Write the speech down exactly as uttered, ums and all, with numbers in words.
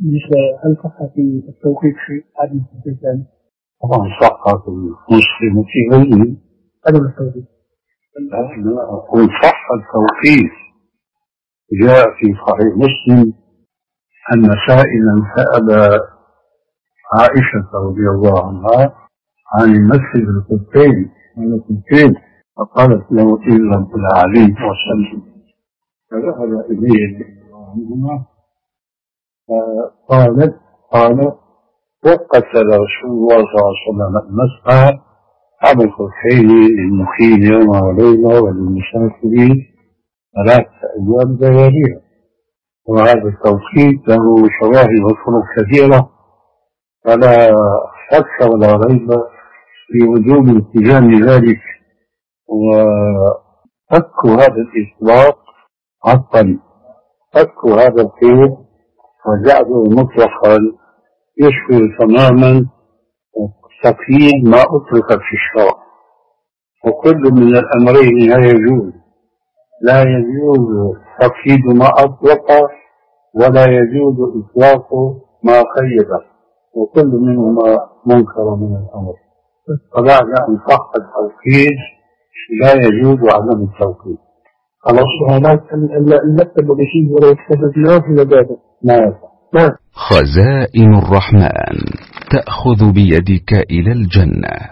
هل صح في التوقيت في عدم الالتزام؟ طبعا صح في المسلم في غيره عدم التوقيت. لا أقول صح التوقيت. جاء في صحيح مسلم أن سائلا سأل عائشة رضي الله عنها عن المسجد القبطين القبطين فقالت له إن رب العالمين وسلم، فذهب إليه عنهما فقالت قال وقت رسول الله صلى الله عليه وسلم المسعى على القبطين للمقيم يوم وليلة وللمسافرين ثلاثة أيام لياليها. وهذا التوقيت له شواهد وطرق كثيرة، فلا شك ولا ريب في وجوب التزام ذلك، وفك هذا الإطلاق عطل، فك هذا القيد وجعله مطلقا يشبه تماما تقييد ما أطلق في الشرع، وكل من الأمرين لا يجوز، لا يجوز تقييد ما أطلق ولا يجوز إطلاق ما قيد، وكل منهما منكر من الأمر. فبعد أن صح التوقيت لا يجوز عدم التوقيت. السؤالات المكتب بشيء ولا يكتب له في مجاله ما يفعل. خزائن الرحمن تأخذ بيدك إلى الجنة.